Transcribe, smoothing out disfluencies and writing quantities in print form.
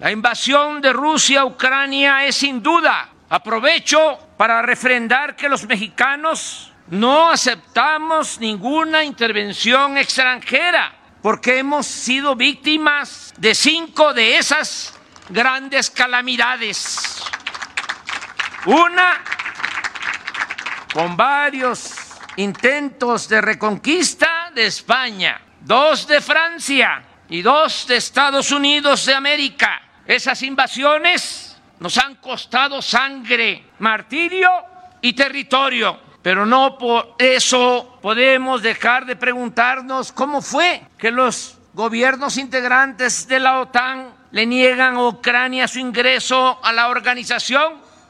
La invasión de Rusia a Ucrania es sin duda. Aprovecho para refrendar que los mexicanos no aceptamos ninguna intervención extranjera, porque hemos sido víctimas de 5 de esas grandes calamidades. Una, con varios intentos de reconquista de España, 2 de Francia y 2 de Estados Unidos de América. Esas invasiones nos han costado sangre, martirio y territorio, pero no por eso podemos dejar de preguntarnos cómo fue que los gobiernos integrantes de la OTAN le niegan a Ucrania su ingreso a la organización.